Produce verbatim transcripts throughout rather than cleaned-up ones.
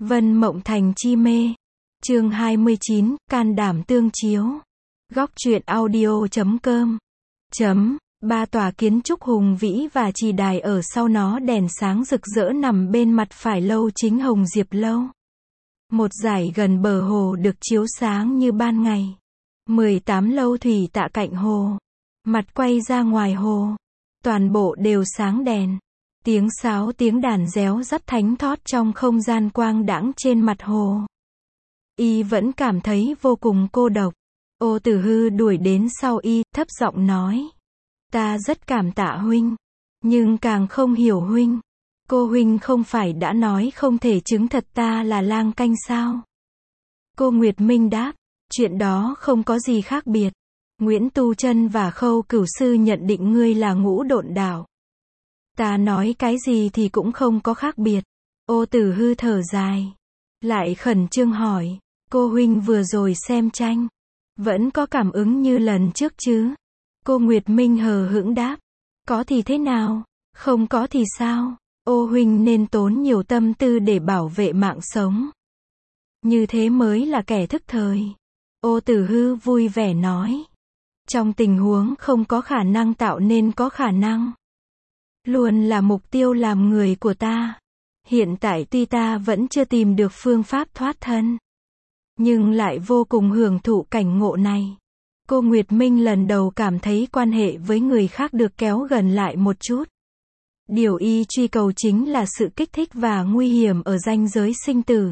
Vân Mộng Thành chi mê. Chương hai mươi chín, can đảm tương chiếu. Góc truyện audio chấm com. Chấm, ba tòa kiến trúc hùng vĩ và trì đài ở sau nó đèn sáng rực rỡ nằm bên mặt phải lâu chính Hồng Diệp Lâu. Một dải gần bờ hồ được chiếu sáng như ban ngày. mười tám lâu thủy tạ cạnh hồ. Mặt quay ra ngoài hồ. Toàn bộ đều sáng đèn. Tiếng sáo tiếng đàn réo rắt thánh thót trong không gian quang đãng trên mặt hồ. Y vẫn cảm thấy vô cùng cô độc. Ô Tử Hư đuổi đến sau y, thấp giọng nói. Ta rất cảm tạ huynh. Nhưng càng không hiểu huynh. Cô huynh không phải đã nói không thể chứng thật ta là lang canh sao? Cô Nguyệt Minh đáp. Chuyện đó không có gì khác biệt. Nguyễn Tu Chân và Khâu Cửu Sư nhận định ngươi là ngũ độn đạo. Ta nói cái gì thì cũng không có khác biệt. Ô Tử Hư thở dài. Lại khẩn trương hỏi. Cô huynh vừa rồi xem tranh. Vẫn có cảm ứng như lần trước chứ? Cô Nguyệt Minh hờ hững đáp. Có thì thế nào? Không có thì sao? Ô huynh nên tốn nhiều tâm tư để bảo vệ mạng sống. Như thế mới là kẻ thức thời. Ô Tử Hư vui vẻ nói. Trong tình huống không có khả năng tạo nên có khả năng. Luôn là mục tiêu làm người của ta. Hiện tại tuy ta vẫn chưa tìm được phương pháp thoát thân. Nhưng lại vô cùng hưởng thụ cảnh ngộ này. Cô Nguyệt Minh lần đầu cảm thấy quan hệ với người khác được kéo gần lại một chút. Điều y truy cầu chính là sự kích thích và nguy hiểm ở ranh giới sinh tử.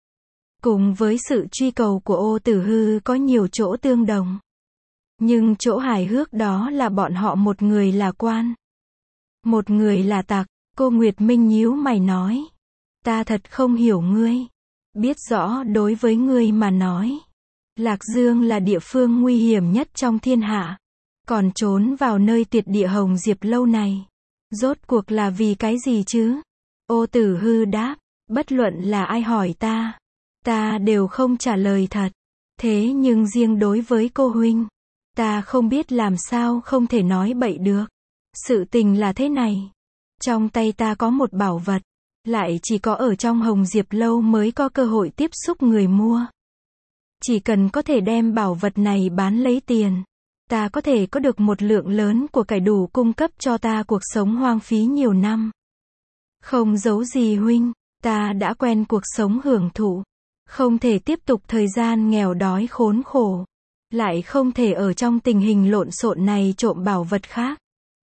Cùng với sự truy cầu của Ô Tử Hư có nhiều chỗ tương đồng. Nhưng chỗ hài hước đó là bọn họ một người là quan. Một người là tặc. Cô Nguyệt Minh nhíu mày nói. Ta thật không hiểu ngươi. Biết rõ đối với ngươi mà nói. Lạc Dương là địa phương nguy hiểm nhất trong thiên hạ. Còn trốn vào nơi tuyệt địa Hồng Diệp Lâu này. Rốt cuộc là vì cái gì chứ? Ô Tử Hư đáp. Bất luận là ai hỏi ta. Ta đều không trả lời thật. Thế nhưng riêng đối với cô huynh. Ta không biết làm sao không thể nói bậy được. Sự tình là thế này. Trong tay ta có một bảo vật. Lại chỉ có ở trong Hồng Diệp Lâu mới có cơ hội tiếp xúc người mua. Chỉ cần có thể đem bảo vật này bán lấy tiền. Ta có thể có được một lượng lớn của cải đủ cung cấp cho ta cuộc sống hoang phí nhiều năm. Không giấu gì huynh. Ta đã quen cuộc sống hưởng thụ. Không thể tiếp tục thời gian nghèo đói khốn khổ. Lại không thể ở trong tình hình lộn xộn này trộm bảo vật khác.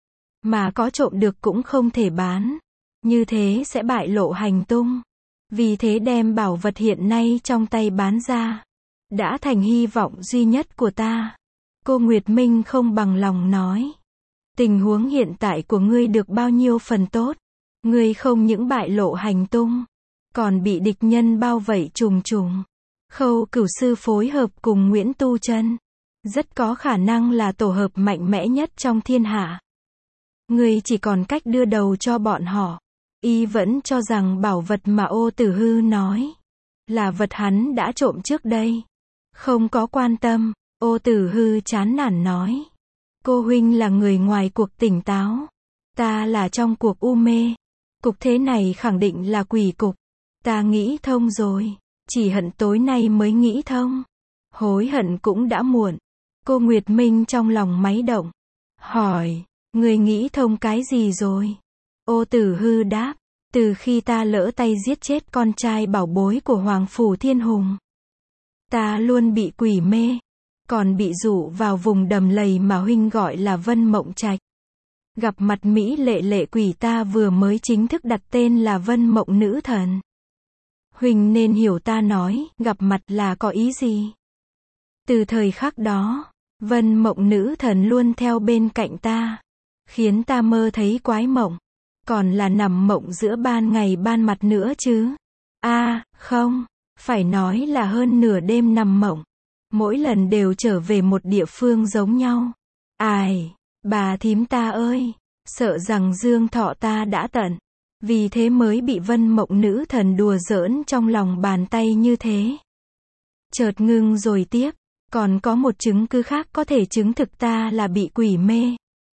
Mà có trộm được cũng không thể bán. Như thế sẽ bại lộ hành tung. Vì thế đem bảo vật hiện nay trong tay bán ra. Đã thành hy vọng duy nhất của ta. Cô Nguyệt Minh không bằng lòng nói. Tình huống hiện tại của ngươi được bao nhiêu phần tốt. Ngươi không những bại lộ hành tung. Còn bị địch nhân bao vây trùng trùng. Khâu Cửu Sư phối hợp cùng Nguyễn Tu Chân. Rất có khả năng là tổ hợp mạnh mẽ nhất trong thiên hạ. Ngươi chỉ còn cách đưa đầu cho bọn họ. Y vẫn cho rằng bảo vật mà Ô Tử Hư nói. Là vật hắn đã trộm trước đây. Không có quan tâm. Ô Tử Hư chán nản nói. Cô huynh là người ngoài cuộc tỉnh táo. Ta là trong cuộc u mê. Cục thế này khẳng định là quỷ cục. Ta nghĩ thông rồi. Chỉ hận tối nay mới nghĩ thông. Hối hận cũng đã muộn. Cô Nguyệt Minh trong lòng máy động. Hỏi. Người nghĩ thông cái gì rồi? Ô Tử Hư đáp. Từ khi ta lỡ tay giết chết con trai bảo bối của Hoàng Phủ Thiên Hùng. Ta luôn bị quỷ mê. Còn bị dụ vào vùng đầm lầy mà huynh gọi là Vân Mộng Trạch. Gặp mặt Mỹ lệ lệ quỷ ta vừa mới chính thức đặt tên là Vân Mộng Nữ Thần. Huynh nên hiểu ta nói, gặp mặt là có ý gì? Từ thời khắc đó, Vân Mộng Nữ Thần luôn theo bên cạnh ta. Khiến ta mơ thấy quái mộng. Còn là nằm mộng giữa ban ngày ban mặt nữa chứ. a à, không. Phải nói là hơn nửa đêm nằm mộng. Mỗi lần đều trở về một địa phương giống nhau. Ai, bà thím ta ơi. Sợ rằng dương thọ ta đã tận. Vì thế mới bị Vân Mộng Nữ Thần đùa giỡn trong lòng bàn tay như thế. Chợt ngưng rồi tiếp. Còn có một chứng cứ khác có thể chứng thực ta là bị quỷ mê.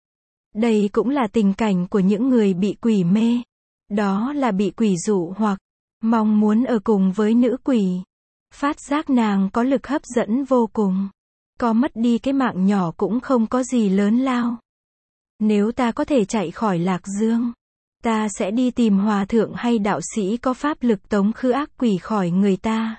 Đây cũng là tình cảnh của những người bị quỷ mê. Đó là bị quỷ dụ hoặc mong muốn ở cùng với nữ quỷ. Phát giác nàng có lực hấp dẫn vô cùng. Có mất đi cái mạng nhỏ cũng không có gì lớn lao. Nếu ta có thể chạy khỏi Lạc Dương, ta sẽ đi tìm hòa thượng hay đạo sĩ có pháp lực tống khứ ác quỷ khỏi người ta.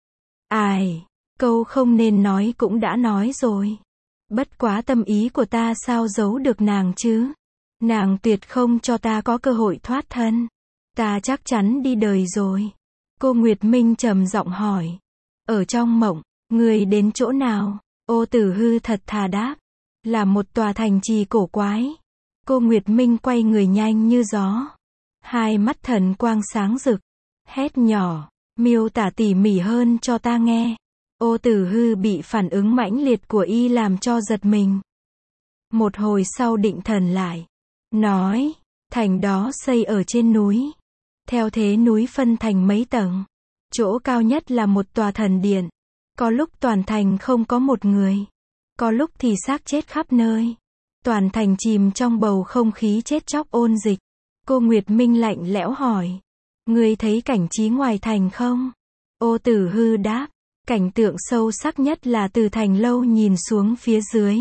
Ai, câu không nên nói cũng đã nói rồi. Bất quá tâm ý của ta sao giấu được nàng chứ? Nàng tuyệt không cho ta có cơ hội thoát thân. Ta chắc chắn đi đời rồi. Cô Nguyệt Minh trầm giọng hỏi. Ở trong mộng, người đến chỗ nào? Ô Tử Hư thật thà đáp. Là một tòa thành trì cổ quái. Cô Nguyệt Minh quay người nhanh như gió. Hai mắt thần quang sáng rực. Hét nhỏ, miêu tả tỉ mỉ hơn cho ta nghe. Ô Tử Hư bị phản ứng mãnh liệt của y làm cho giật mình. Một hồi sau định thần lại. Nói, thành đó xây ở trên núi. Theo thế núi phân thành mấy tầng. Chỗ cao nhất là một tòa thần điện. Có lúc toàn thành không có một người. Có lúc thì xác chết khắp nơi. Toàn thành chìm trong bầu không khí chết chóc ôn dịch. Cô Nguyệt Minh lạnh lẽo hỏi. Ngươi thấy cảnh trí ngoài thành không? Ô Tử Hư đáp. Cảnh tượng sâu sắc nhất là từ thành lâu nhìn xuống phía dưới.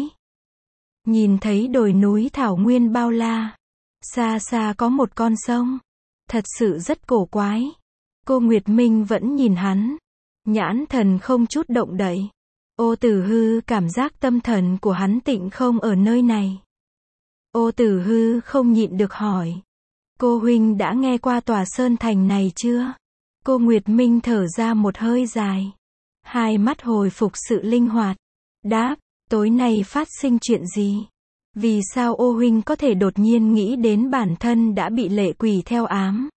Nhìn thấy đồi núi thảo nguyên bao la. Xa xa có một con sông. Thật sự rất cổ quái. Cô Nguyệt Minh vẫn nhìn hắn. Nhãn thần không chút động đậy. Ô Tử Hư cảm giác tâm thần của hắn tịnh không ở nơi này. Ô Tử Hư không nhịn được hỏi. Cô huynh đã nghe qua tòa sơn thành này chưa? Cô Nguyệt Minh thở ra một hơi dài. Hai mắt hồi phục sự linh hoạt. Đáp, tối nay phát sinh chuyện gì? Vì sao ô huynh có thể đột nhiên nghĩ đến bản thân đã bị lệ quỷ theo ám?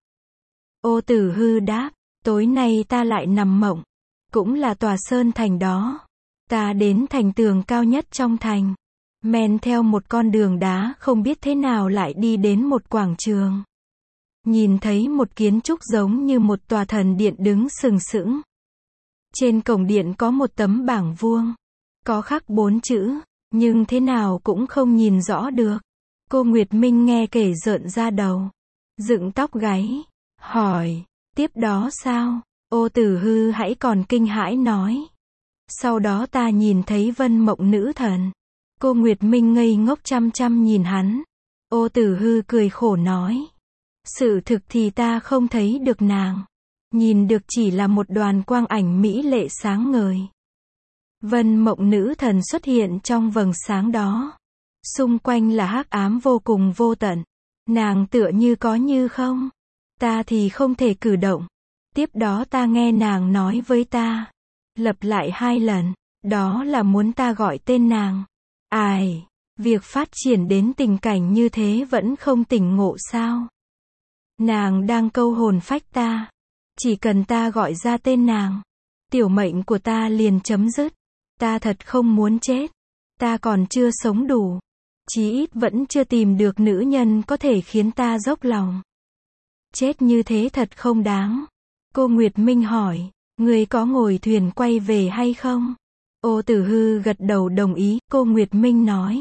Ô Tử Hư đáp, tối nay ta lại nằm mộng. Cũng là tòa sơn thành đó. Ta đến thành tường cao nhất trong thành. Men theo một con đường đá không biết thế nào lại đi đến một quảng trường. Nhìn thấy một kiến trúc giống như một tòa thần điện đứng sừng sững. Trên cổng điện có một tấm bảng vuông. Có khắc bốn chữ, nhưng thế nào cũng không nhìn rõ được. Cô Nguyệt Minh nghe kể rợn da đầu. Dựng tóc gáy. Hỏi, tiếp đó sao? Ô Tử Hư hãy còn kinh hãi nói. Sau đó ta nhìn thấy Vân Mộng nữ thần. Cô Nguyệt Minh ngây ngốc chăm chăm nhìn hắn. Ô Tử Hư cười khổ nói. Sự thực thì ta không thấy được nàng. Nhìn được chỉ là một đoàn quang ảnh mỹ lệ sáng ngời. Vân Mộng nữ thần xuất hiện trong vầng sáng đó. Xung quanh là hắc ám vô cùng vô tận. Nàng tựa như có như không. Ta thì không thể cử động. Tiếp đó ta nghe nàng nói với ta. Lặp lại hai lần. Đó là muốn ta gọi tên nàng. Ai, việc phát triển đến tình cảnh như thế vẫn không tỉnh ngộ sao? Nàng đang câu hồn phách ta. Chỉ cần ta gọi ra tên nàng, tiểu mệnh của ta liền chấm dứt. Ta thật không muốn chết. Ta còn chưa sống đủ. Chí ít vẫn chưa tìm được nữ nhân có thể khiến ta dốc lòng. Chết như thế thật không đáng. Cô Nguyệt Minh hỏi, người có ngồi thuyền quay về hay không? Ô Tử Hư gật đầu đồng ý. Cô Nguyệt Minh nói.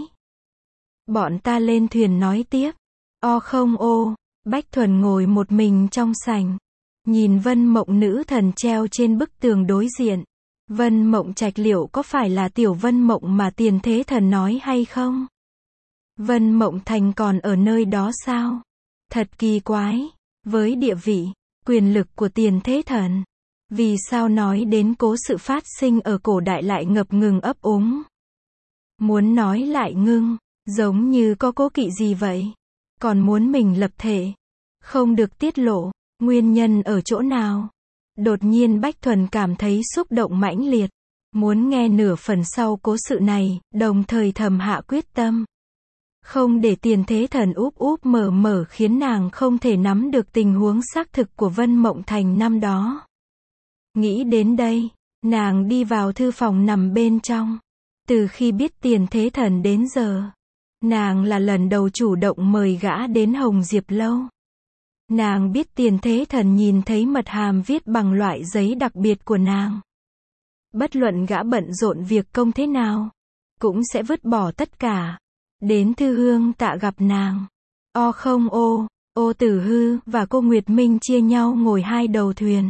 Bọn ta lên thuyền nói tiếp. O không ô, Bách Thuần ngồi một mình trong sảnh. Nhìn Vân Mộng nữ thần treo trên bức tường đối diện. Vân Mộng Trạch liệu có phải là tiểu Vân Mộng mà Tiền Thế Thần nói hay không? Vân Mộng Thành còn ở nơi đó sao? Thật kỳ quái. Với địa vị, quyền lực của Tiền Thế Thần. Vì sao nói đến cố sự phát sinh ở cổ đại lại ngập ngừng ấp úng? Muốn nói lại ngưng, giống như có cố kỵ gì vậy? Còn muốn mình lập thể. Không được tiết lộ. Nguyên nhân ở chỗ nào? Đột nhiên Bách Thuần cảm thấy xúc động mãnh liệt. Muốn nghe nửa phần sau cố sự này, đồng thời thầm hạ quyết tâm. Không để Tiền Thế Thần úp úp mở mở khiến nàng không thể nắm được tình huống xác thực của Vân Mộng Thành năm đó. Nghĩ đến đây, nàng đi vào thư phòng nằm bên trong. Từ khi biết Tiền Thế Thần đến giờ, nàng là lần đầu chủ động mời gã đến Hồng Diệp Lâu. Nàng biết Tiền Thế Thần nhìn thấy mật hàm viết bằng loại giấy đặc biệt của nàng. Bất luận gã bận rộn việc công thế nào, cũng sẽ vứt bỏ tất cả. Đến thư hương tạ gặp nàng. O không ô, Ô Tử Hư và cô Nguyệt Minh chia nhau ngồi hai đầu thuyền.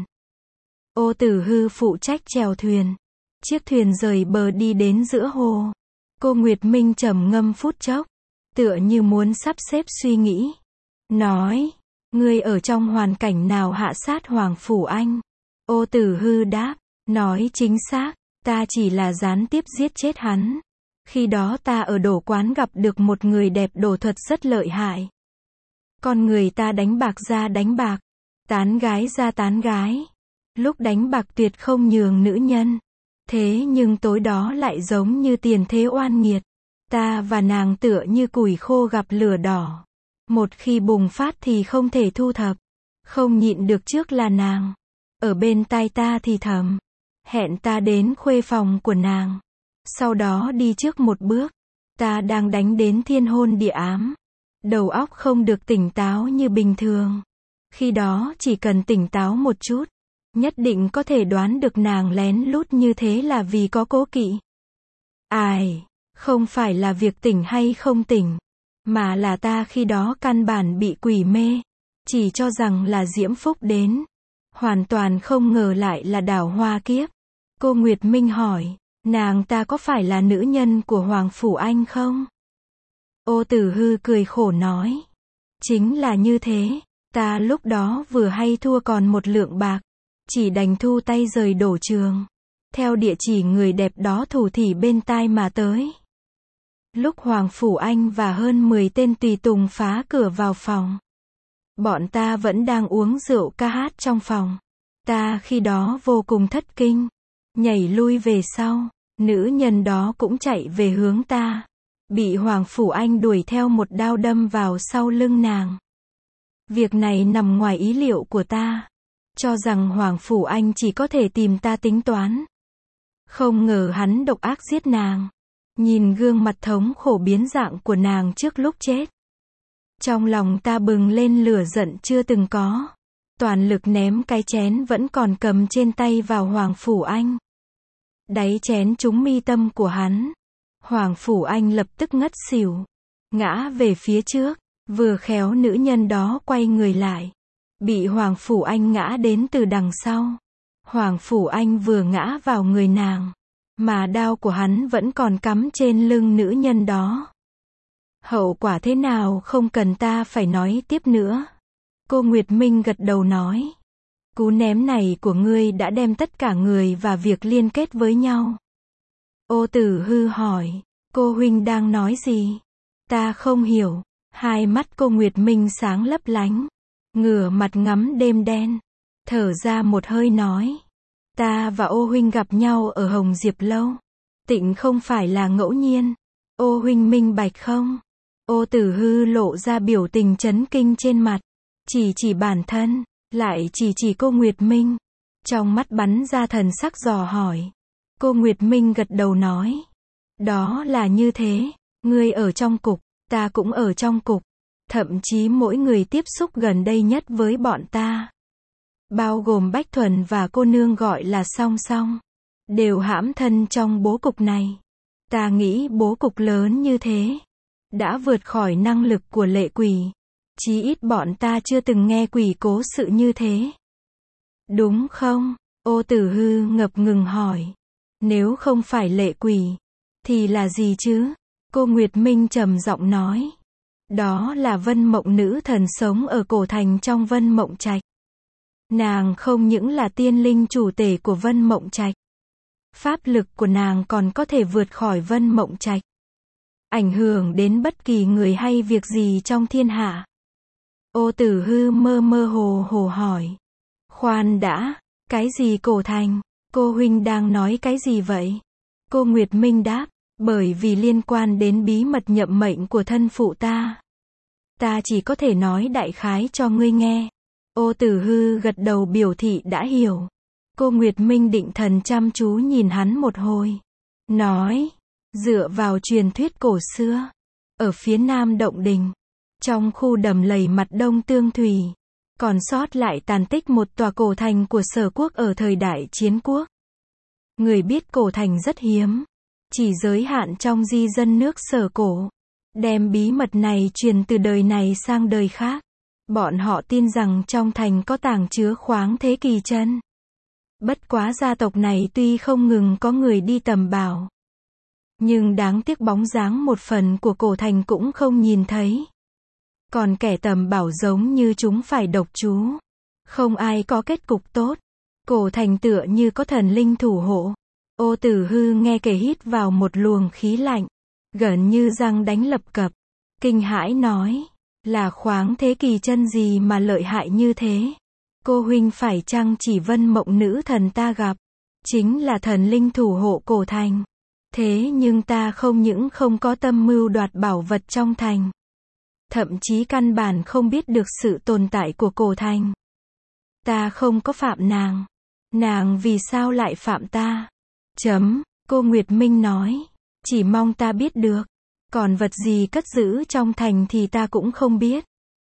Ô Tử Hư phụ trách chèo thuyền. Chiếc thuyền rời bờ đi đến giữa hồ. Cô Nguyệt Minh trầm ngâm phút chốc, tựa như muốn sắp xếp suy nghĩ. Nói, ngươi ở trong hoàn cảnh nào hạ sát Hoàng Phủ Anh? Ô Tử Hư đáp, nói chính xác, ta chỉ là gián tiếp giết chết hắn. Khi đó ta ở đổ quán gặp được một người đẹp đổ thuật rất lợi hại. Con người ta đánh bạc ra đánh bạc, tán gái ra tán gái. Lúc đánh bạc tuyệt không nhường nữ nhân. Thế nhưng tối đó lại giống như tiền thế oan nghiệt. Ta và nàng tựa như củi khô gặp lửa đỏ. Một khi bùng phát thì không thể thu thập. Không nhịn được trước là nàng. Ở bên tai ta thì thầm. Hẹn ta đến khuê phòng của nàng. Sau đó đi trước một bước. Ta đang đánh đến thiên hôn địa ám. Đầu óc không được tỉnh táo như bình thường. Khi đó chỉ cần tỉnh táo một chút. Nhất định có thể đoán được nàng lén lút như thế là vì có cố kỵ. Ai, không phải là việc tỉnh hay không tỉnh. Mà là ta khi đó căn bản bị quỷ mê. Chỉ cho rằng là diễm phúc đến. Hoàn toàn không ngờ lại là đảo hoa kiếp. Cô Nguyệt Minh hỏi, nàng ta có phải là nữ nhân của Hoàng Phủ Anh không? Ô Tử Hư cười khổ nói. Chính là như thế, ta lúc đó vừa hay thua còn một lượng bạc. Chỉ đành thu tay rời đổ trường. Theo địa chỉ người đẹp đó thủ thỉ bên tai mà tới. Lúc Hoàng Phủ Anh và hơn mười tên tùy tùng phá cửa vào phòng. Bọn ta vẫn đang uống rượu ca hát trong phòng. Ta khi đó vô cùng thất kinh. Nhảy lui về sau. Nữ nhân đó cũng chạy về hướng ta. Bị Hoàng Phủ Anh đuổi theo một đao đâm vào sau lưng nàng. Việc này nằm ngoài ý liệu của ta. Cho rằng Hoàng Phủ Anh chỉ có thể tìm ta tính toán. Không ngờ hắn độc ác giết nàng. Nhìn gương mặt thống khổ biến dạng của nàng trước lúc chết. Trong lòng ta bừng lên lửa giận chưa từng có. Toàn lực ném cái chén vẫn còn cầm trên tay vào Hoàng Phủ Anh. Đáy chén trúng mi tâm của hắn. Hoàng Phủ Anh lập tức ngất xỉu. Ngã về phía trước. Vừa khéo nữ nhân đó quay người lại. Bị Hoàng Phủ Anh ngã đến từ đằng sau. Hoàng Phủ Anh vừa ngã vào người nàng. Mà đao của hắn vẫn còn cắm trên lưng nữ nhân đó. Hậu quả thế nào không cần ta phải nói tiếp nữa. Cô Nguyệt Minh gật đầu nói. Cú ném này của ngươi đã đem tất cả người và việc liên kết với nhau. Ô Tử Hư hỏi. Cô huynh đang nói gì? Ta không hiểu. Hai mắt cô Nguyệt Minh sáng lấp lánh. Ngửa mặt ngắm đêm đen. Thở ra một hơi nói. Ta và ô huynh gặp nhau ở Hồng Diệp Lâu. Tịnh không phải là ngẫu nhiên. Ô huynh minh bạch không? Ô Tử Hư lộ ra biểu tình chấn kinh trên mặt. Chỉ chỉ bản thân. Lại chỉ chỉ cô Nguyệt Minh. Trong mắt bắn ra thần sắc dò hỏi. Cô Nguyệt Minh gật đầu nói. Đó là như thế. Ngươi ở trong cục. Ta cũng ở trong cục. Thậm chí mỗi người tiếp xúc gần đây nhất với bọn ta. Bao gồm Bách Thuần và cô nương gọi là Song Song. Đều hãm thân trong bố cục này. Ta nghĩ bố cục lớn như thế. Đã vượt khỏi năng lực của lệ quỷ. Chí ít bọn ta chưa từng nghe quỷ cố sự như thế. Đúng không? Ô Tử Hư ngập ngừng hỏi. Nếu không phải lệ quỷ. Thì là gì chứ? Cô Nguyệt Minh trầm giọng nói. Đó là Vân Mộng nữ thần sống ở cổ thành trong Vân Mộng Trạch. Nàng không những là tiên linh chủ tể của Vân Mộng Trạch. Pháp lực của nàng còn có thể vượt khỏi Vân Mộng Trạch. Ảnh hưởng đến bất kỳ người hay việc gì trong thiên hạ. Ô Tử Hư mơ mơ hồ hồ hỏi. Khoan đã, cái gì cổ thành? Cô huynh đang nói cái gì vậy? Cô Nguyệt Minh đáp. Bởi vì liên quan đến bí mật nhậm mệnh của thân phụ ta. Ta chỉ có thể nói đại khái cho ngươi nghe. Ô Tử Hư gật đầu biểu thị đã hiểu. Cô Nguyệt Minh định thần chăm chú nhìn hắn một hồi. Nói, dựa vào truyền thuyết cổ xưa. Ở phía nam động đình. Trong khu đầm lầy mặt đông tương thủy. Còn sót lại tàn tích một tòa cổ thành của Sở Quốc ở thời đại chiến quốc. Người biết cổ thành rất hiếm. Chỉ giới hạn trong di dân nước Sở cổ. Đem bí mật này truyền từ đời này sang đời khác. Bọn họ tin rằng trong thành có tàng chứa khoáng thế kỳ chân. Bất quá gia tộc này tuy không ngừng có người đi tầm bảo, nhưng đáng tiếc bóng dáng một phần của cổ thành cũng không nhìn thấy. Còn kẻ tầm bảo giống như chúng phải độc chú. Không ai có kết cục tốt. Cổ thành tựa như có thần linh thủ hộ. Ô Tử Hư nghe kể hít vào một luồng khí lạnh, gần như răng đánh lập cập. Kinh hãi nói, là khoáng thế kỳ chân gì mà lợi hại như thế? Cô huynh phải chăng chỉ Vân Mộng nữ thần ta gặp, chính là thần linh thủ hộ cổ thành? Thế nhưng ta không những không có tâm mưu đoạt bảo vật trong thành, thậm chí căn bản không biết được sự tồn tại của cổ thành. Ta không có phạm nàng. Nàng vì sao lại phạm ta? Chấm, cô Nguyệt Minh nói. Chỉ mong ta biết được. Còn vật gì cất giữ trong thành thì ta cũng không biết.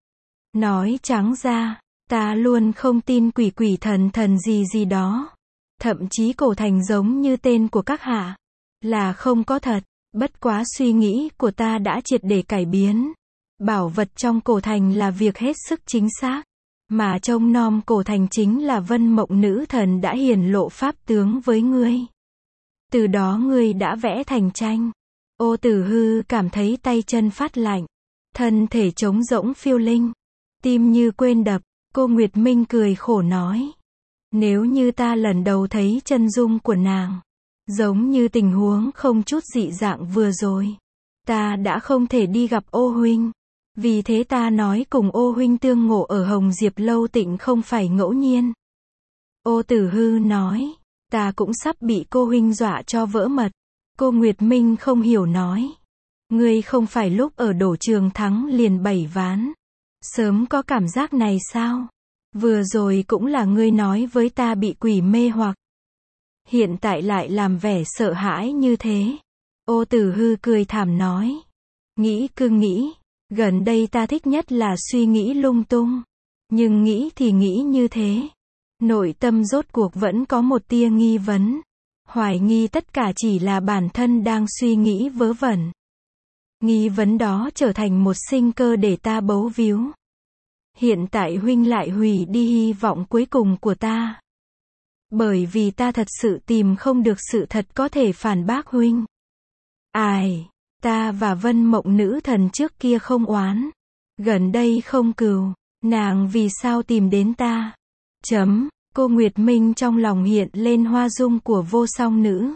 Nói trắng ra, ta luôn không tin quỷ quỷ thần thần gì gì đó. Thậm chí cổ thành giống như tên của các hạ, là không có thật. Bất quá suy nghĩ của ta đã triệt để cải biến. Bảo vật trong cổ thành là việc hết sức chính xác. Mà trông nom cổ thành chính là Vân Mộng nữ thần đã hiển lộ pháp tướng với ngươi. Từ đó ngươi đã vẽ thành tranh. Ô Tử Hư cảm thấy tay chân phát lạnh, thân thể trống rỗng phiêu linh, tim như quên đập. Cô Nguyệt Minh cười khổ nói, nếu như ta lần đầu thấy chân dung của nàng, giống như tình huống không chút dị dạng vừa rồi, ta đã không thể đi gặp ô huynh. Vì thế ta nói cùng ô huynh tương ngộ ở Hồng Diệp Lâu Tịnh không phải ngẫu nhiên. Ô Tử Hư nói, ta cũng sắp bị cô huynh dọa cho vỡ mật. Cô Nguyệt Minh không hiểu nói, ngươi không phải lúc ở Đổ Trường thắng liền bảy ván, sớm có cảm giác này sao? Vừa rồi cũng là ngươi nói với ta bị quỷ mê hoặc, hiện tại lại làm vẻ sợ hãi như thế. Ô Tử Hư cười thảm nói, nghĩ cứ nghĩ. Gần đây ta thích nhất là suy nghĩ lung tung. Nhưng nghĩ thì nghĩ như thế. Nội tâm rốt cuộc vẫn có một tia nghi vấn. Hoài nghi tất cả chỉ là bản thân đang suy nghĩ vớ vẩn. Nghi vấn đó trở thành một sinh cơ để ta bấu víu. Hiện tại huynh lại hủy đi hy vọng cuối cùng của ta. Bởi vì ta thật sự tìm không được sự thật có thể phản bác huynh. Ai... Ta và Vân Mộng nữ thần trước kia không oán, gần đây không cừu, nàng vì sao tìm đến ta? Chấm, cô Nguyệt Minh trong lòng hiện lên hoa dung của vô song nữ.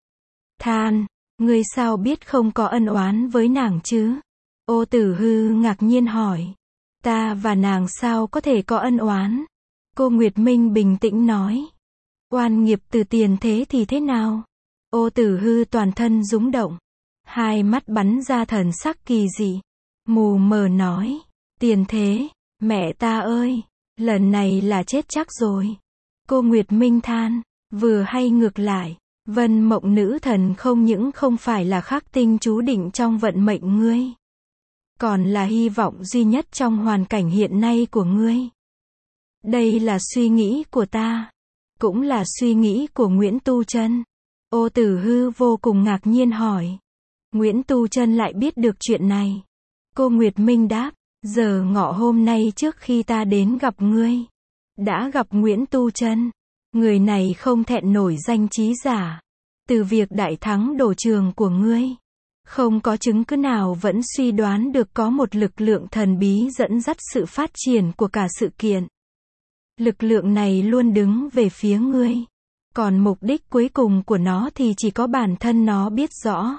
Than, ngươi sao biết không có ân oán với nàng chứ? Ô Tử Hư ngạc nhiên hỏi, ta và nàng sao có thể có ân oán? Cô Nguyệt Minh bình tĩnh nói, oan nghiệp từ tiền thế thì thế nào? Ô Tử Hư toàn thân rúng động. Hai mắt bắn ra thần sắc kỳ dị, mù mờ nói, tiền thế, mẹ ta ơi, lần này là chết chắc rồi. Cô Nguyệt Minh than, vừa hay ngược lại, Vân Mộng nữ thần không những không phải là khắc tinh chú định trong vận mệnh ngươi, còn là hy vọng duy nhất trong hoàn cảnh hiện nay của ngươi. Đây là suy nghĩ của ta, cũng là suy nghĩ của Nguyễn Tu Chân. Ô Tử Hư vô cùng ngạc nhiên hỏi, Nguyễn Tu Chân lại biết được chuyện này? Cô Nguyệt Minh đáp, giờ ngọ hôm nay trước khi ta đến gặp ngươi, đã gặp Nguyễn Tu Chân. Người này không thẹn nổi danh trí giả. Từ việc đại thắng Đổ Trường của ngươi, không có chứng cứ nào vẫn suy đoán được có một lực lượng thần bí dẫn dắt sự phát triển của cả sự kiện. Lực lượng này luôn đứng về phía ngươi. Còn mục đích cuối cùng của nó thì chỉ có bản thân nó biết rõ.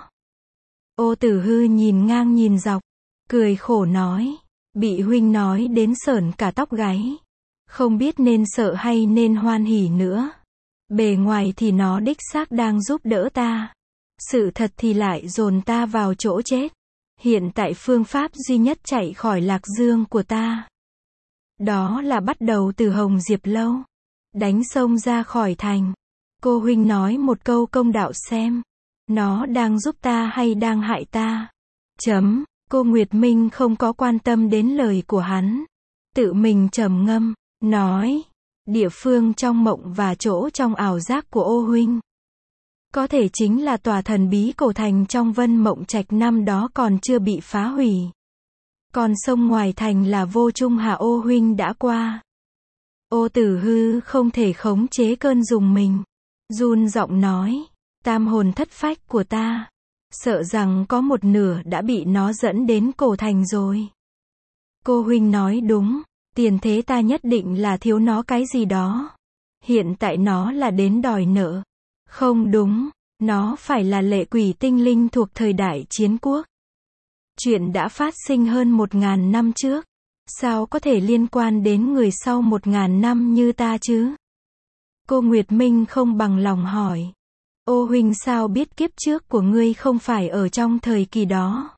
Ô Tử Hư nhìn ngang nhìn dọc, cười khổ nói, bị huynh nói đến sởn cả tóc gáy. Không biết nên sợ hay nên hoan hỉ nữa. Bề ngoài thì nó đích xác đang giúp đỡ ta. Sự thật thì lại dồn ta vào chỗ chết. Hiện tại phương pháp duy nhất chạy khỏi Lạc Dương của ta, đó là bắt đầu từ Hồng Diệp Lâu, đánh sông ra khỏi thành. Cô huynh nói một câu công đạo xem, nó đang giúp ta hay đang hại ta? Chấm, cô Nguyệt Minh không có quan tâm đến lời của hắn. Tự mình trầm ngâm, nói, địa phương trong mộng và chỗ trong ảo giác của ô huynh, có thể chính là tòa thần bí cổ thành trong Vân Mộng Trạch năm đó còn chưa bị phá hủy. Còn sông ngoài thành là vô trung hạ ô huynh đã qua. Ô Tử Hư không thể khống chế cơn rùng mình. Run giọng nói, tam hồn thất phách của ta. Sợ rằng có một nửa đã bị nó dẫn đến cổ thành rồi. Cô huynh nói đúng, tiền thế ta nhất định là thiếu nó cái gì đó. Hiện tại nó là đến đòi nợ. Không đúng, nó phải là lệ quỷ tinh linh thuộc thời đại chiến quốc. Chuyện đã phát sinh hơn một ngàn năm trước. Sao có thể liên quan đến người sau một ngàn năm như ta chứ? Cô Nguyệt Minh không bằng lòng hỏi. Ô huynh sao biết kiếp trước của ngươi không phải ở trong thời kỳ đó?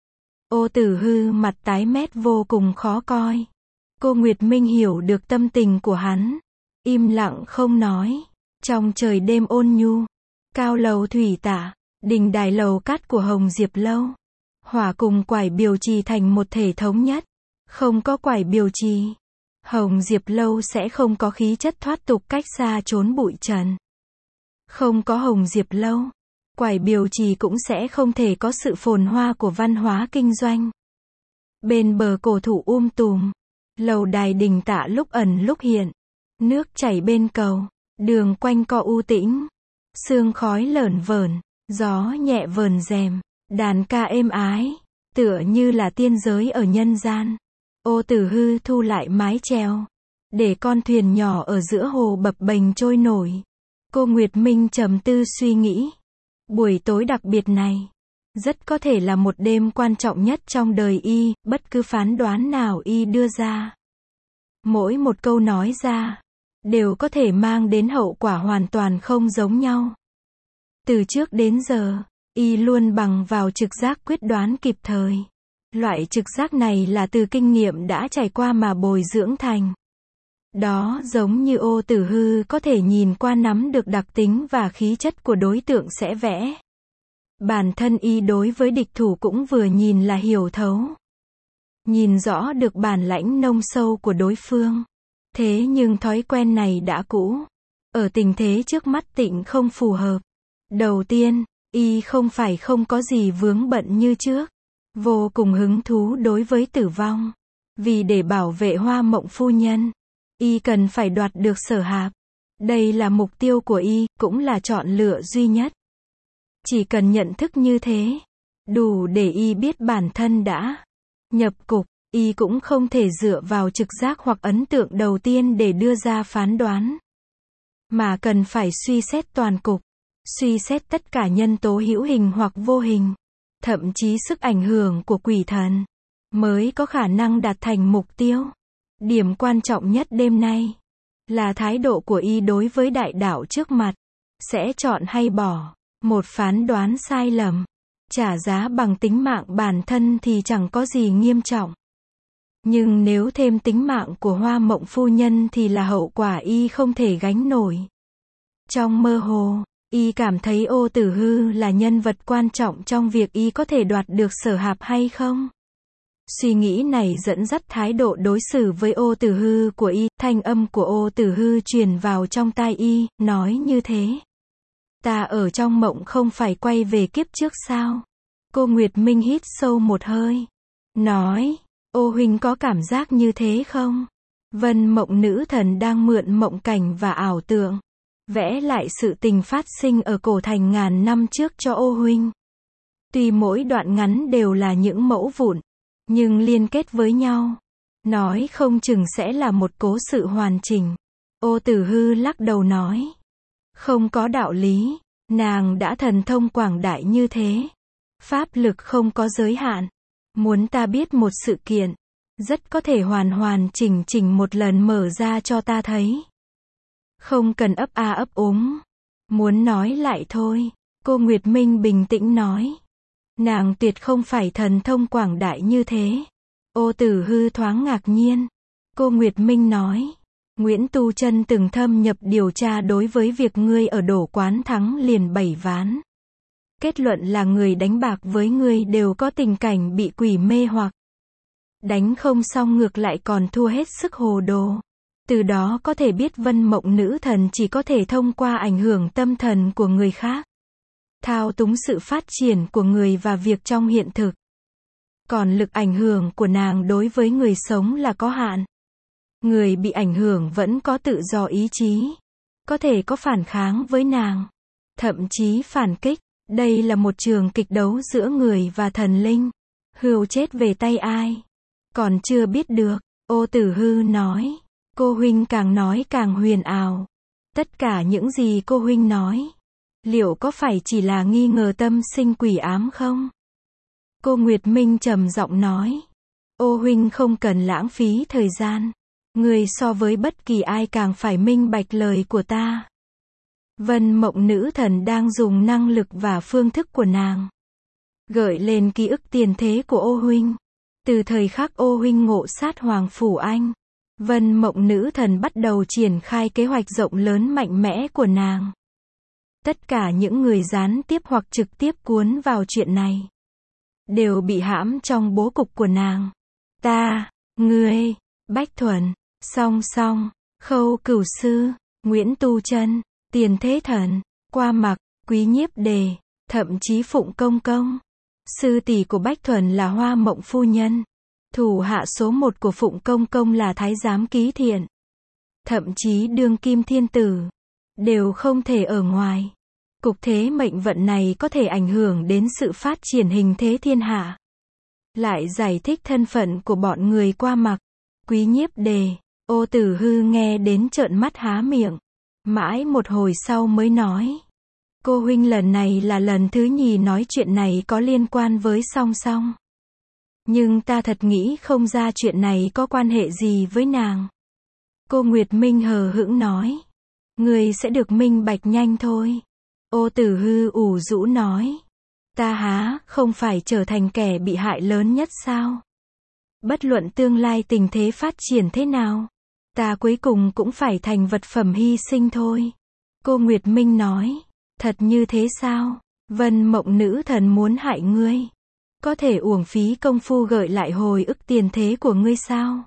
Ô Tử Hư mặt tái mét vô cùng khó coi. Cô Nguyệt Minh hiểu được tâm tình của hắn. Im lặng không nói. Trong trời đêm ôn nhu, cao lầu thủy tạ, đình đài lầu cát của Hồng Diệp Lâu, hỏa cùng quải biểu trì thành một thể thống nhất. Không có quải biểu trì, Hồng Diệp Lâu sẽ không có khí chất thoát tục cách xa trốn bụi trần. Không có Hồng Diệp Lâu, quải biểu trì cũng sẽ không thể có sự phồn hoa của văn hóa kinh doanh. Bên bờ cổ thụ um tùm, lầu đài đình tạ lúc ẩn lúc hiện, nước chảy bên cầu, đường quanh co u tĩnh, sương khói lởn vởn, gió nhẹ vờn rèm, đàn ca êm ái, tựa như là tiên giới ở nhân gian. Ô Tử Hư thu lại mái chèo, để con thuyền nhỏ ở giữa hồ bập bềnh trôi nổi. Cô Nguyệt Minh trầm tư suy nghĩ. Buổi tối đặc biệt này, rất có thể là một đêm quan trọng nhất trong đời y, bất cứ phán đoán nào y đưa ra. Mỗi một câu nói ra, đều có thể mang đến hậu quả hoàn toàn không giống nhau. Từ trước đến giờ, y luôn bằng vào trực giác quyết đoán kịp thời. Loại trực giác này là từ kinh nghiệm đã trải qua mà bồi dưỡng thành. Đó giống như Ô Tử Hư có thể nhìn qua nắm được đặc tính và khí chất của đối tượng sẽ vẽ. Bản thân y đối với địch thủ cũng vừa nhìn là hiểu thấu. Nhìn rõ được bản lãnh nông sâu của đối phương. Thế nhưng thói quen này đã cũ. Ở tình thế trước mắt tịnh không phù hợp. Đầu tiên, y không phải không có gì vướng bận như trước. Vô cùng hứng thú đối với tử vong. Vì để bảo vệ Hoa Mộng phu nhân, y cần phải đoạt được Sở Hạp. Đây là mục tiêu của y, cũng là chọn lựa duy nhất. Chỉ cần nhận thức như thế, đủ để y biết bản thân đã nhập cục, y cũng không thể dựa vào trực giác hoặc ấn tượng đầu tiên để đưa ra phán đoán. Mà cần phải suy xét toàn cục, suy xét tất cả nhân tố hữu hình hoặc vô hình, thậm chí sức ảnh hưởng của quỷ thần, mới có khả năng đạt thành mục tiêu. Điểm quan trọng nhất đêm nay, là thái độ của y đối với đại đạo trước mặt. Sẽ chọn hay bỏ, một phán đoán sai lầm, trả giá bằng tính mạng bản thân thì chẳng có gì nghiêm trọng. Nhưng nếu thêm tính mạng của Hoa Mộng phu nhân thì là hậu quả y không thể gánh nổi. Trong mơ hồ, y cảm thấy Ô Tử Hư là nhân vật quan trọng trong việc y có thể đoạt được Sở Hạp hay không. Suy nghĩ này dẫn dắt thái độ đối xử với Ô Tử Hư của y, thanh âm của Ô Tử Hư truyền vào trong tai y, nói như thế. Ta ở trong mộng không phải quay về kiếp trước sao? Cô Nguyệt Minh hít sâu một hơi, nói, Ô huynh có cảm giác như thế không? Vân Mộng nữ thần đang mượn mộng cảnh và ảo tượng, vẽ lại sự tình phát sinh ở cổ thành ngàn năm trước cho Ô huynh. Tuy mỗi đoạn ngắn đều là những mẫu vụn, nhưng liên kết với nhau, nói không chừng sẽ là một cố sự hoàn chỉnh. Ô Tử Hư lắc đầu nói, không có đạo lý, nàng đã thần thông quảng đại như thế. Pháp lực không có giới hạn. Muốn ta biết một sự kiện, rất có thể hoàn hoàn chỉnh chỉnh một lần mở ra cho ta thấy. Không cần ấp a ấp úng. Muốn nói lại thôi. Cô Nguyệt Minh bình tĩnh nói. Nàng tuyệt không phải thần thông quảng đại như thế. Ô Tử Hư thoáng ngạc nhiên. Cô Nguyệt Minh nói. Nguyễn Tu Chân từng thâm nhập điều tra đối với việc ngươi ở đổ quán thắng liền bảy ván. Kết luận là người đánh bạc với ngươi đều có tình cảnh bị quỷ mê hoặc. Đánh không xong ngược lại còn thua hết sức hồ đồ. Từ đó có thể biết Vân Mộng nữ thần chỉ có thể thông qua ảnh hưởng tâm thần của người khác, thao túng sự phát triển của người và việc trong hiện thực. Còn lực ảnh hưởng của nàng đối với người sống là có hạn. Người bị ảnh hưởng vẫn có tự do ý chí. Có thể có phản kháng với nàng. Thậm chí phản kích. Đây là một trường kịch đấu giữa người và thần linh. Hươu chết về tay ai? Còn chưa biết được. Ô Tử Hư nói. Cô huynh càng nói càng huyền ảo. Tất cả những gì cô huynh nói. Liệu có phải chỉ là nghi ngờ tâm sinh quỷ ám không? Cô Nguyệt Minh trầm giọng nói. Ô huynh không cần lãng phí thời gian. Người so với bất kỳ ai càng phải minh bạch lời của ta. Vân Mộng Nữ Thần đang dùng năng lực và phương thức của nàng. Gợi lên ký ức tiền thế của ô huynh. Từ thời khắc ô huynh ngộ sát Hoàng Phủ Anh. Vân Mộng Nữ Thần bắt đầu triển khai kế hoạch rộng lớn mạnh mẽ của nàng. Tất cả những người gián tiếp hoặc trực tiếp cuốn vào chuyện này. Đều bị hãm trong bố cục của nàng. Ta, ngươi, Bách Thuần, Song Song, Khâu Cửu Sư, Nguyễn Tu Chân, Tiền Thế Thần, Qua Mặc, Quý Nhiếp Đề, thậm chí Phụng Công Công. Sư tỷ của Bách Thuần là Hoa Mộng Phu Nhân. Thủ hạ số một của Phụng Công Công là Thái giám Ký Thiện. Thậm chí đương kim thiên tử. Đều không thể ở ngoài. Cục thế mệnh vận này có thể ảnh hưởng đến sự phát triển hình thế thiên hạ. Lại giải thích thân phận của bọn người Qua Mặc, Quý Nhiếp Đề. Ô Tử Hư nghe đến trợn mắt há miệng. Mãi một hồi sau mới nói. Cô huynh lần này là lần thứ nhì nói chuyện này có liên quan với Song Song. Nhưng ta thật nghĩ không ra chuyện này có quan hệ gì với nàng. Cô Nguyệt Minh hờ hững nói. Người sẽ được minh bạch nhanh thôi. Ô Tử Hư ủ rũ nói. Ta há, không phải trở thành kẻ bị hại lớn nhất sao? Bất luận tương lai tình thế phát triển thế nào, ta cuối cùng cũng phải thành vật phẩm hy sinh thôi. Cô Nguyệt Minh nói. Thật như thế sao? Vân Mộng Nữ Thần muốn hại ngươi. Có thể uổng phí công phu gợi lại hồi ức tiền thế của ngươi sao?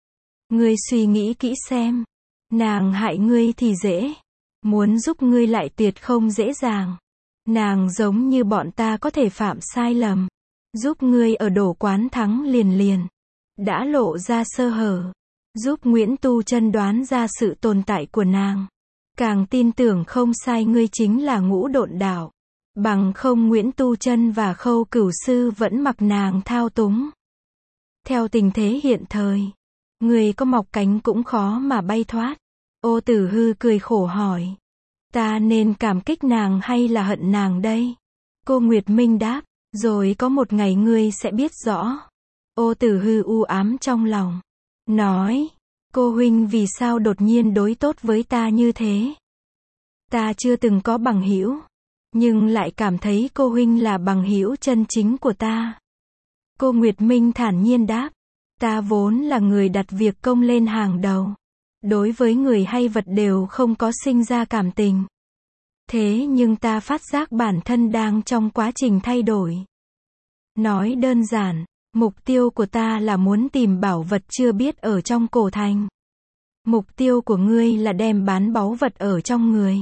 Ngươi suy nghĩ kỹ xem. Nàng hại ngươi thì dễ. Muốn giúp ngươi lại tuyệt không dễ dàng. Nàng giống như bọn ta có thể phạm sai lầm. Giúp ngươi ở đổ quán thắng liền liền. Đã lộ ra sơ hở. Giúp Nguyễn Tu Chân đoán ra sự tồn tại của nàng. Càng tin tưởng không sai ngươi chính là Ngũ Độn Đạo. Bằng không Nguyễn Tu Chân và Khâu Cửu Sư vẫn mặc nàng thao túng. Theo tình thế hiện thời, người có mọc cánh cũng khó mà bay thoát. Ô Tử Hư cười khổ hỏi. Ta nên cảm kích nàng hay là hận nàng đây? Cô Nguyệt Minh đáp. Rồi có một ngày ngươi sẽ biết rõ. Ô Tử Hư u ám trong lòng. Nói. Cô huynh vì sao đột nhiên đối tốt với ta như thế? Ta chưa từng có bằng hữu. Nhưng lại cảm thấy cô huynh là bằng hữu chân chính của ta. Cô Nguyệt Minh thản nhiên đáp. Ta vốn là người đặt việc công lên hàng đầu. Đối với người hay vật đều không có sinh ra cảm tình. Thế nhưng ta phát giác bản thân đang trong quá trình thay đổi. Nói đơn giản, mục tiêu của ta là muốn tìm bảo vật chưa biết ở trong cổ thành. Mục tiêu của ngươi là đem bán báu vật ở trong người.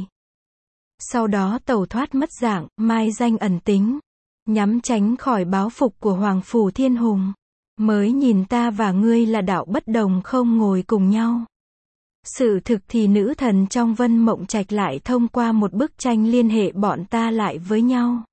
Sau đó tẩu thoát mất dạng, mai danh ẩn tính. Nhắm tránh khỏi báo phục của Hoàng Phủ Thiên Hùng. Mới nhìn ta và ngươi là đạo bất đồng không ngồi cùng nhau. Sự thực thì nữ thần trong Vân Mộng Trạch lại thông qua một bức tranh liên hệ bọn ta lại với nhau.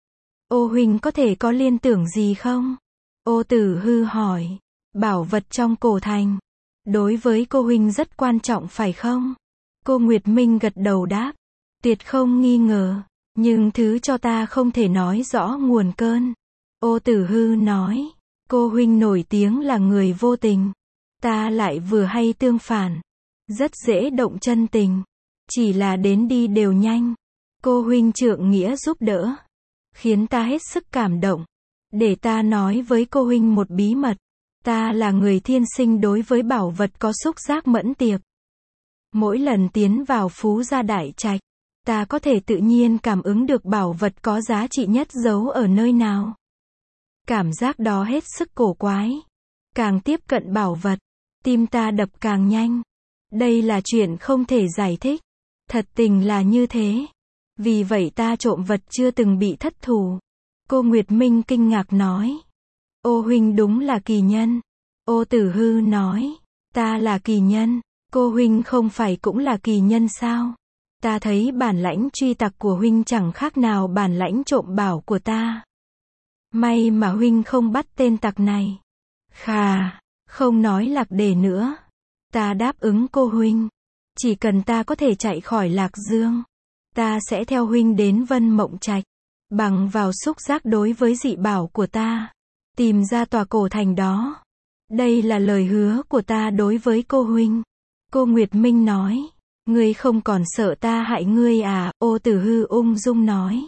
Ô huynh có thể có liên tưởng gì không? Ô Tử Hư hỏi. Bảo vật trong cổ thành. Đối với cô huynh rất quan trọng phải không? Cô Nguyệt Minh gật đầu đáp. Tuyệt không nghi ngờ. Nhưng thứ cho ta không thể nói rõ nguồn cơn. Ô Tử Hư nói. Cô huynh nổi tiếng là người vô tình. Ta lại vừa hay tương phản. Rất dễ động chân tình. Chỉ là đến đi đều nhanh. Cô huynh trượng nghĩa giúp đỡ. Khiến ta hết sức cảm động. Để ta nói với cô huynh một bí mật. Ta là người thiên sinh đối với bảo vật có xúc giác mẫn tiệp. Mỗi lần tiến vào Phú Gia Đại Trạch, ta có thể tự nhiên cảm ứng được bảo vật có giá trị nhất giấu ở nơi nào. Cảm giác đó hết sức cổ quái. Càng tiếp cận bảo vật, tim ta đập càng nhanh. Đây là chuyện không thể giải thích. Thật tình là như thế. Vì vậy ta trộm vật chưa từng bị thất thủ. Cô Nguyệt Minh kinh ngạc nói. Ô huynh đúng là kỳ nhân. Ô Tử Hư nói, ta là kỳ nhân, cô huynh không phải cũng là kỳ nhân sao? Ta thấy bản lãnh truy tặc của huynh chẳng khác nào bản lãnh trộm bảo của ta. May mà huynh không bắt tên tặc này. Khà, không nói Lạc Đề nữa. Ta đáp ứng cô huynh. Chỉ cần ta có thể chạy khỏi Lạc Dương, ta sẽ theo huynh đến Vân Mộng Trạch, bằng vào xúc giác đối với dị bảo của ta, tìm ra tòa cổ thành đó. Đây là lời hứa của ta đối với cô huynh. Cô Nguyệt Minh nói, ngươi không còn sợ ta hại ngươi à? Ô Tử Hư ung dung nói,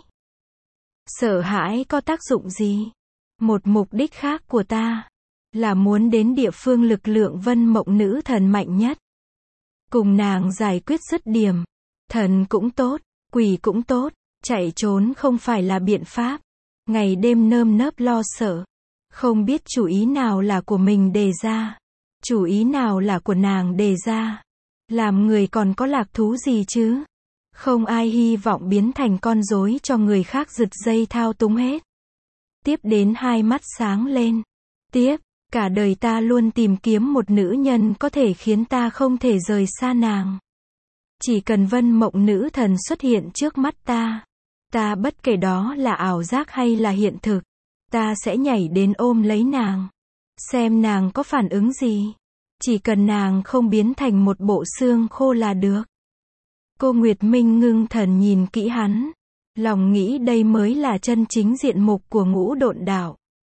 sợ hãi có tác dụng gì? Một mục đích khác của ta là muốn đến địa phương lực lượng Vân Mộng nữ thần mạnh nhất, cùng nàng giải quyết dứt điểm. Thần cũng tốt, quỷ cũng tốt, chạy trốn không phải là biện pháp. Ngày đêm nơm nớp lo sợ, không biết chủ ý nào là của mình đề ra, chủ ý nào là của nàng đề ra. Làm người còn có lạc thú gì chứ? Không ai hy vọng biến thành con rối cho người khác giật dây thao túng hết. Tiếp đến hai mắt sáng lên. Tiếp, cả đời ta luôn tìm kiếm một nữ nhân có thể khiến ta không thể rời xa nàng. Chỉ cần Vân Mộng nữ thần xuất hiện trước mắt ta, ta bất kể đó là ảo giác hay là hiện thực, ta sẽ nhảy đến ôm lấy nàng, xem nàng có phản ứng gì. Chỉ cần nàng không biến thành một bộ xương khô là được. Cô Nguyệt Minh ngưng thần nhìn kỹ hắn, lòng nghĩ đây mới là chân chính diện mục của ngũ độn đạo,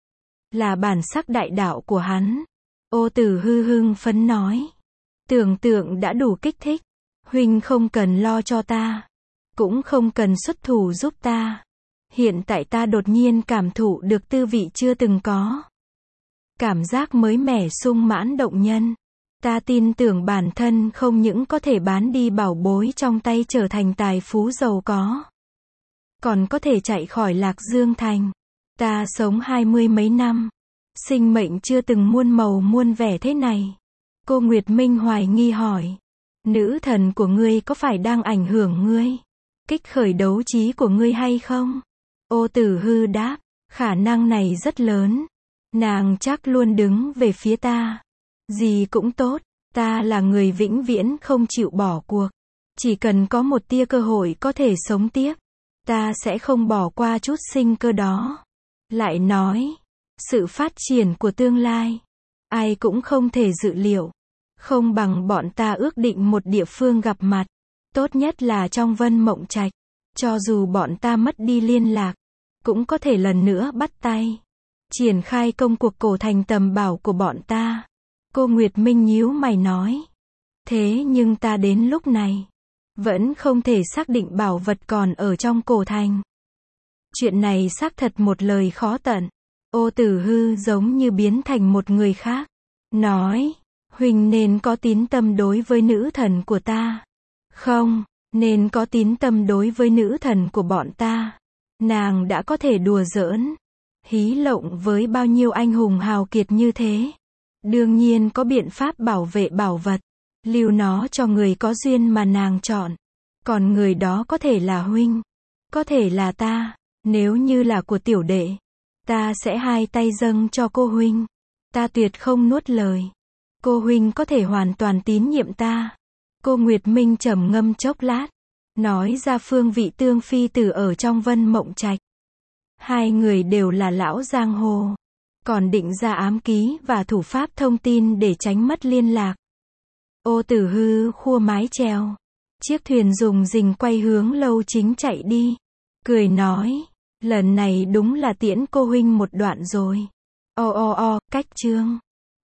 là bản sắc đại đạo của hắn. Ô Tử Hư hưng phấn nói, tưởng tượng đã đủ kích thích. Huynh không cần lo cho ta, cũng không cần xuất thủ giúp ta. Hiện tại ta đột nhiên cảm thụ được tư vị chưa từng có. Cảm giác mới mẻ sung mãn động nhân. Ta tin tưởng bản thân không những có thể bán đi bảo bối trong tay trở thành tài phú giàu có, còn có thể chạy khỏi Lạc Dương Thành. Ta sống hai mươi mấy năm, sinh mệnh chưa từng muôn màu muôn vẻ thế này. Cô Nguyệt Minh hoài nghi hỏi, nữ thần của ngươi có phải đang ảnh hưởng ngươi, kích khởi đấu trí của ngươi hay không? Ô Tử Hư đáp, khả năng này rất lớn. Nàng chắc luôn đứng về phía ta. Gì cũng tốt, ta là người vĩnh viễn không chịu bỏ cuộc. Chỉ cần có một tia cơ hội có thể sống tiếp, ta sẽ không bỏ qua chút sinh cơ đó. Lại nói, sự phát triển của tương lai, ai cũng không thể dự liệu. Không bằng bọn ta ước định một địa phương gặp mặt, tốt nhất là trong Vân Mộng Trạch. Cho dù bọn ta mất đi liên lạc, cũng có thể lần nữa bắt tay, triển khai công cuộc cổ thành tầm bảo của bọn ta. Cô Nguyệt Minh nhíu mày nói, thế nhưng ta đến lúc này vẫn không thể xác định bảo vật còn ở trong cổ thành. Chuyện này xác thật một lời khó tận. Ô Tử Hư giống như biến thành một người khác, nói, huynh nên có tín tâm đối với nữ thần của ta. Không, nên có tín tâm đối với nữ thần của bọn ta. Nàng đã có thể đùa giỡn, hí lộng với bao nhiêu anh hùng hào kiệt như thế. Đương nhiên có biện pháp bảo vệ bảo vật, lưu nó cho người có duyên mà nàng chọn. Còn người đó có thể là huynh, có thể là ta. Nếu như là của tiểu đệ, ta sẽ hai tay dâng cho cô huynh. Ta tuyệt không nuốt lời. Cô huynh có thể hoàn toàn tín nhiệm ta. Cô Nguyệt Minh trầm ngâm chốc lát, nói ra phương vị tương phi tử ở trong Vân Mộng Trạch. Hai người đều là lão giang hồ, còn định ra ám ký và thủ pháp thông tin để tránh mất liên lạc. Ô Tử Hư khua mái chèo, chiếc thuyền rùng rình quay hướng Lâu Chính chạy đi, cười nói, lần này đúng là tiễn cô huynh một đoạn rồi. O o o, cách chương